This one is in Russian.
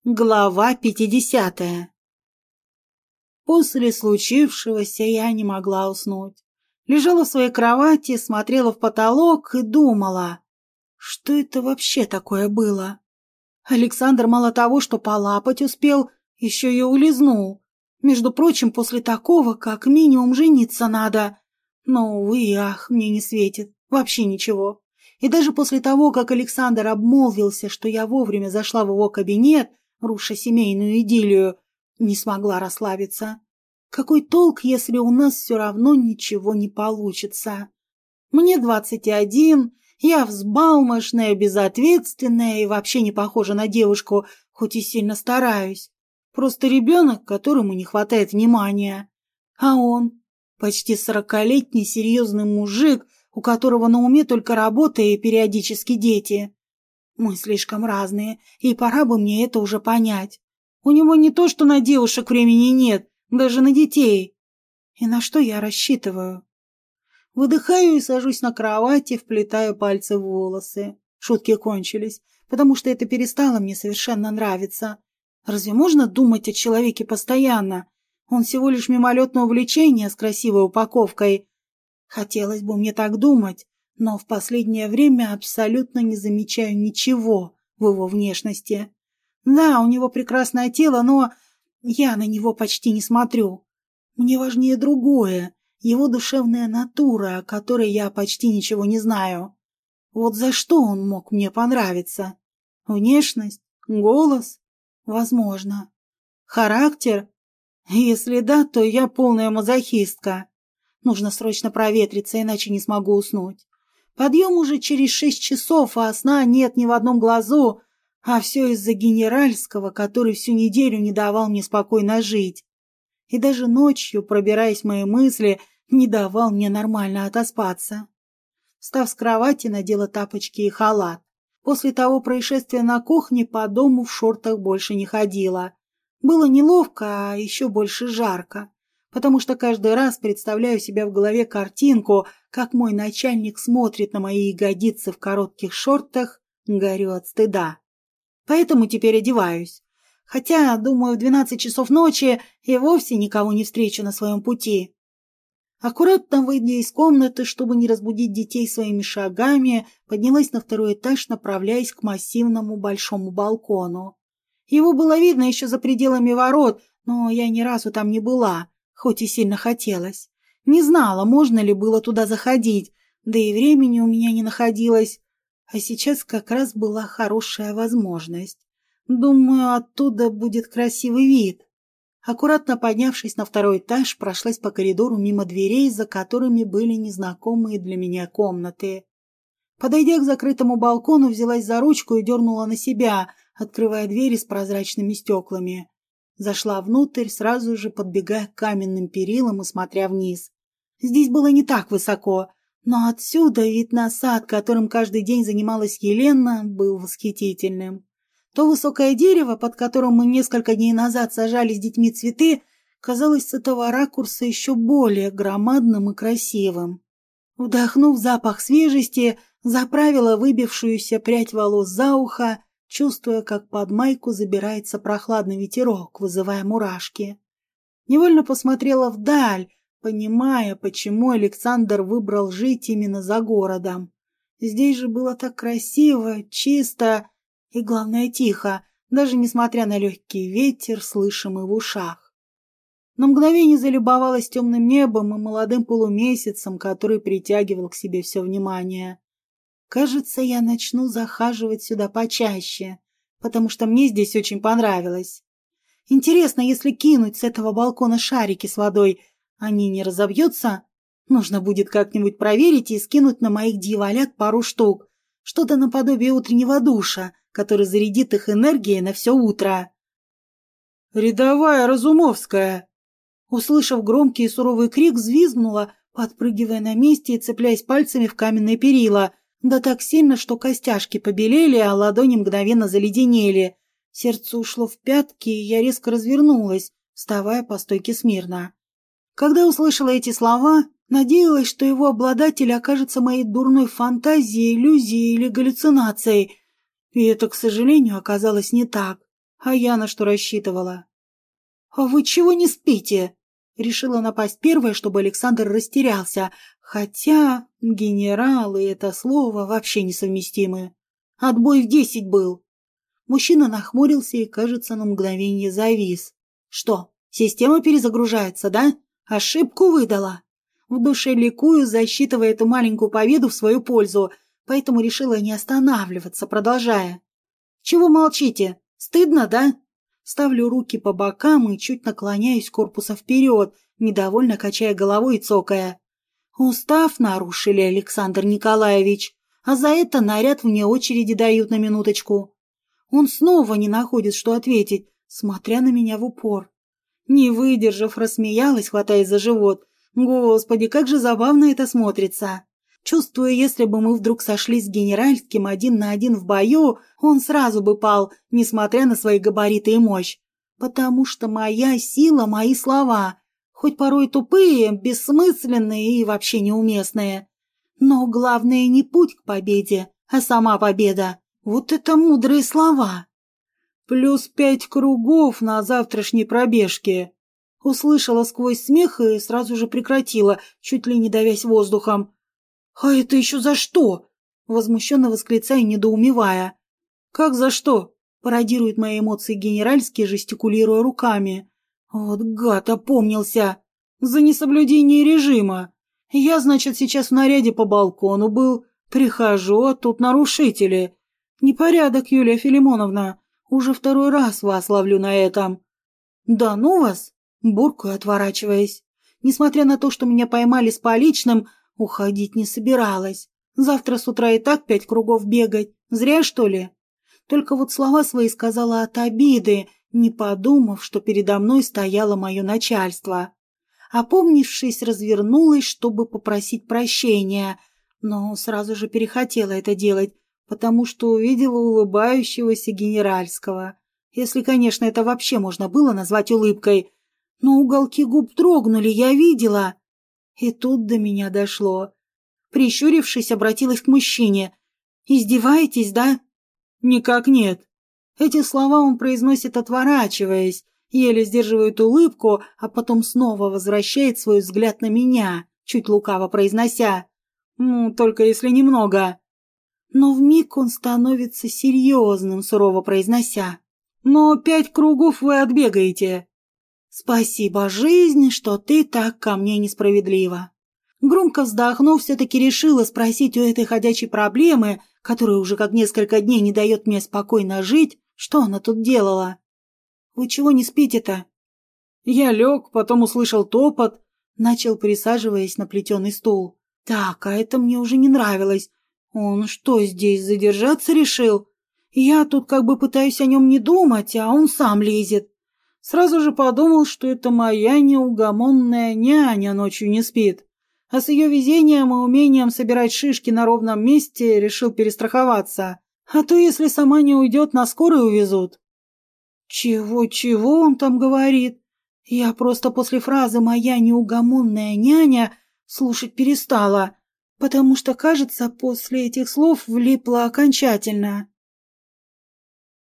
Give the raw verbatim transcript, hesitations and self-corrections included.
Глава пятидесятая. После случившегося я не могла уснуть. Лежала в своей кровати, смотрела в потолок и думала, что это вообще такое было. Александр мало того, что полапать успел, еще и улизнул. Между прочим, после такого как минимум жениться надо. Но, увы, ах, мне не светит. Вообще ничего. И даже после того, как Александр обмолвился, что я вовремя зашла в его кабинет, руша семейную идиллию, не смогла расслабиться. Какой толк, если у нас все равно ничего не получится? Мне двадцать один, я взбалмошная, безответственная и вообще не похожа на девушку, хоть и сильно стараюсь. Просто ребенок, которому не хватает внимания. А он почти сорокалетний серьезный мужик, у которого на уме только работа и периодически дети. Мы слишком разные, и пора бы мне это уже понять. У него не то, что на девушек времени нет, даже на детей. И на что я рассчитываю? Выдыхаю и сажусь на кровати, вплетаю пальцы в волосы. Шутки кончились, потому что это перестало мне совершенно нравиться. Разве можно думать о человеке постоянно? Он всего лишь мимолетное увлечение с красивой упаковкой. Хотелось бы мне так думать, но в последнее время абсолютно не замечаю ничего в его внешности. Да, у него прекрасное тело, но я на него почти не смотрю. Мне важнее другое, его душевная натура, о которой я почти ничего не знаю. Вот за что он мог мне понравиться? Внешность? Голос? Возможно. Характер? Если да, то я полная мазохистка. Нужно срочно проветриться, иначе не смогу уснуть. Подъем уже через шесть часов, а сна нет ни в одном глазу, а все из-за генеральского, который всю неделю не давал мне спокойно жить. И даже ночью, пробираясь в мои мысли, не давал мне нормально отоспаться. Встав с кровати, надела тапочки и халат. После того происшествия на кухне по дому в шортах больше не ходила. Было неловко, а еще больше жарко, потому что каждый раз представляю себя в голове картинку, как мой начальник смотрит на мои ягодицы в коротких шортах, горю от стыда. Поэтому теперь одеваюсь. Хотя, думаю, в двенадцать часов ночи и вовсе никого не встречу на своем пути. Аккуратно выйдя из комнаты, чтобы не разбудить детей своими шагами, поднялась на второй этаж, направляясь к массивному большому балкону. Его было видно еще за пределами ворот, но я ни разу там не была, хоть и сильно хотелось. Не знала, можно ли было туда заходить, да и времени у меня не находилось. А сейчас как раз была хорошая возможность. Думаю, оттуда будет красивый вид. Аккуратно поднявшись на второй этаж, прошлась по коридору мимо дверей, за которыми были незнакомые для меня комнаты. Подойдя к закрытому балкону, взялась за ручку и дернула на себя, открывая двери с прозрачными стеклами. Зашла внутрь, сразу же подбегая к каменным перилам и смотря вниз. Здесь было не так высоко, но отсюда вид на сад, которым каждый день занималась Елена, был восхитительным. То высокое дерево, под которым мы несколько дней назад сажали с детьми цветы, казалось с этого ракурса еще более громадным и красивым. Вдохнув запах свежести, заправила выбившуюся прядь волос за ухо, чувствуя, как под майку забирается прохладный ветерок, вызывая мурашки. Невольно посмотрела вдаль, понимая, почему Александр выбрал жить именно за городом. Здесь же было так красиво, чисто и, главное, тихо, даже несмотря на легкий ветер, слышимый в ушах. На мгновение залюбовалась темным небом и молодым полумесяцем, который притягивал к себе все внимание. Кажется, я начну захаживать сюда почаще, потому что мне здесь очень понравилось. Интересно, если кинуть с этого балкона шарики с водой, они не разобьются? Нужно будет как-нибудь проверить и скинуть на моих дьяволят пару штук. Что-то наподобие утреннего душа, который зарядит их энергией на все утро. «Рядовая Разумовская!» Услышав громкий и суровый крик, взвизгнула, подпрыгивая на месте и цепляясь пальцами в каменные перила, да так сильно, что костяшки побелели, а ладони мгновенно заледенели. Сердце ушло в пятки, и я резко развернулась, вставая по стойке смирно. Когда услышала эти слова, надеялась, что его обладатель окажется моей дурной фантазией, иллюзией или галлюцинацией. И это, к сожалению, оказалось не так. А я на что рассчитывала? «А вы чего не спите?» Решила напасть первая, чтобы Александр растерялся, хотя генерал и это слово вообще несовместимы. Отбой в десять был. Мужчина нахмурился и, кажется, на мгновение завис. Что, система перезагружается, да? Ошибку выдала. В душе ликую, засчитывая эту маленькую победу в свою пользу, поэтому решила не останавливаться, продолжая. «Чего молчите? Стыдно, да?» Ставлю руки по бокам и чуть наклоняюсь корпусом вперед, недовольно качая головой и цокая. «Устав нарушили, Александр Николаевич, а за это наряд вне очереди дают на минуточку». Он снова не находит, что ответить, смотря на меня в упор. Не выдержав, рассмеялась, хватаясь за живот. Господи, как же забавно это смотрится. Чувствую, если бы мы вдруг сошлись с генеральским один на один в бою, он сразу бы пал, несмотря на свои габариты и мощь. Потому что моя сила — мои слова, хоть порой тупые, бессмысленные и вообще неуместные. Но главное не путь к победе, а сама победа. Вот это мудрые слова. «Плюс пять кругов на завтрашней пробежке», — услышала сквозь смех и сразу же прекратила, чуть ли не давясь воздухом. «А это еще за что?» — возмущенно восклицая, недоумевая. «Как за что?» — пародирует мои эмоции генеральский, жестикулируя руками. «Вот гад, опомнился! За несоблюдение режима! Я, значит, сейчас в наряде по балкону был, прихожу, а тут нарушители. Непорядок, Юлия Филимоновна, уже второй раз вас ловлю на этом». «Да ну вас!» — буркаю, отворачиваясь. Несмотря на то, что меня поймали с поличным, уходить не собиралась. Завтра с утра и так пять кругов бегать. Зря, что ли? Только вот слова свои сказала от обиды, не подумав, что передо мной стояло мое начальство. Опомнившись, развернулась, чтобы попросить прощения, но сразу же перехотела это делать, потому что увидела улыбающегося генеральского. Если, конечно, это вообще можно было назвать улыбкой. Но уголки губ дрогнули, я видела. И тут до меня дошло. Прищурившись, обратилась к мужчине. «Издеваетесь, да?» «Никак нет». Эти слова он произносит, отворачиваясь, еле сдерживает улыбку, а потом снова возвращает свой взгляд на меня, чуть лукаво произнося: «Ну, только если немного». Но вмиг он становится серьезным, сурово произнося: «Но пять кругов вы отбегаете». «Спасибо, жизнь, что ты так ко мне несправедлива». Громко вздохнув, все-таки решила спросить у этой ходячей проблемы, которая уже как несколько дней не дает мне спокойно жить, что она тут делала. «Вы чего не спите-то?» Я лег, потом услышал топот, начал, присаживаясь на плетеный стул. Так, а это мне уже не нравилось. Он что, здесь задержаться решил? Я тут как бы пытаюсь о нем не думать, а он сам лезет. Сразу же подумал, что это моя неугомонная няня ночью не спит. А с ее везением и умением собирать шишки на ровном месте решил перестраховаться. А то, если сама не уйдет, на скорой увезут. Чего-чего он там говорит? Я просто после фразы «моя неугомонная няня» слушать перестала, потому что, кажется, после этих слов влипла окончательно.